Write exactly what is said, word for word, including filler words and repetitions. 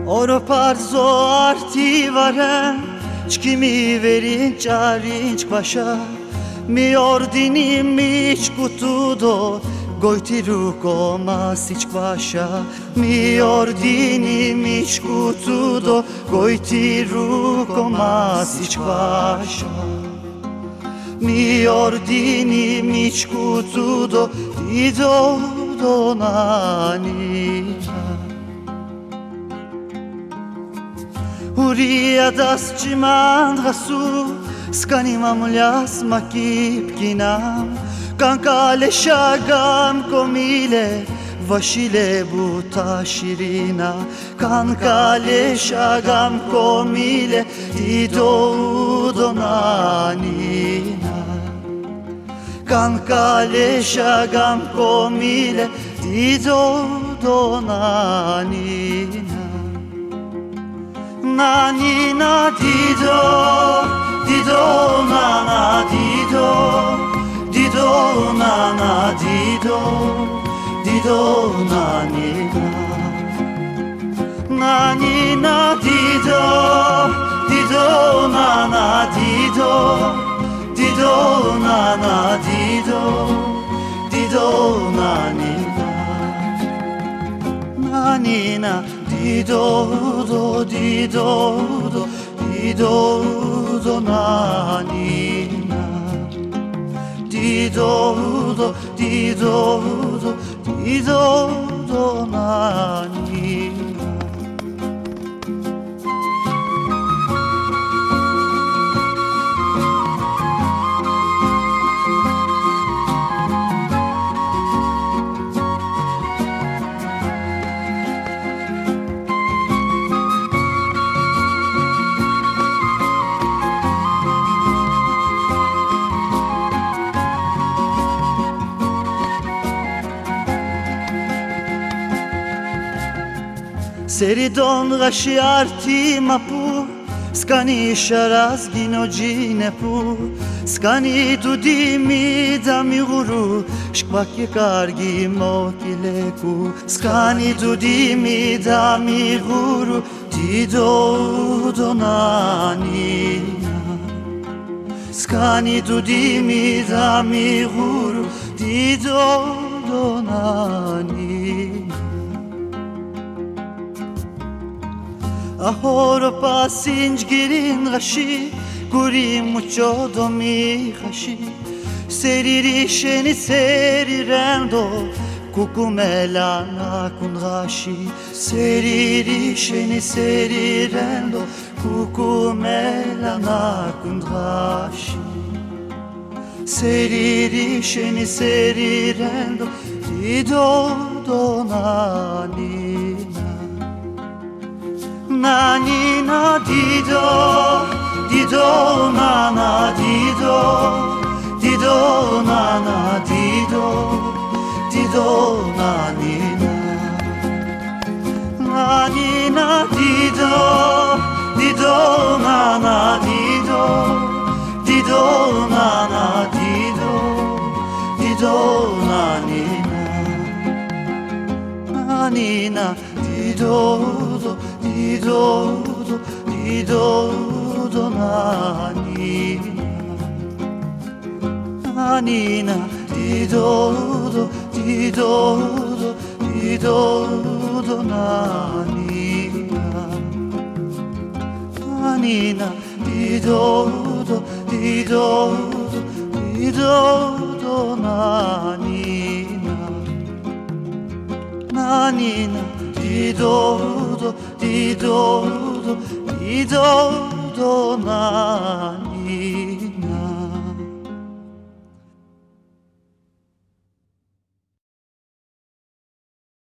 Oro parzo arti varem, çkimi verin çarinç paşa. Mi ordini mi çkutudo, gojti ruko masiç paşa. Mi ordini mi çkutudo, gojti ruko masiç paşa. Mi ordini mi çkutudo, dido donanina. Uriya das çiman gasu, skani mamuljas makip kinam. Kankale şagam komile, vaşile buta şirina. Kankale şagam komile, dido donanina. Kankale şagam komile, dido donanina. Nanina dido, dido nana dido, dido nana dido, dido nanina. Nanina dido, dido nana dido, dido nana dido, dido nanina. Nanina dido do, dido do, dido do nanina. Dido do, dido do, dido do nanina. Seridon gashi arti mapu, skani sharaz ginogine pu. Skani dudimi dami guru, shkpak ye kargi mokileku. Skani dudimi dami guru, dido donanina. Skani dudimi dami guru, dido donanina. Ahoro pasinj girin gashi, guri mucho domi gashi. Seriri sheni serirendo, kukumela nakun gashi. Seriri sheni serirendo, kukumela nakun gashi. Seriri sheni serirendo, dido donanina. Nanina dido, dido nana dido, dido nana dido, dido nanina. Nanina dido, dido nana dido, dido nana dido, dido nanina. Nanina dido do, dido do, dido do nanina. Nanina dido do, dido do, dido do nanina. Nanina dido do, dido do, dido do nanina. Nanina dido do, dido do, dido do nanina.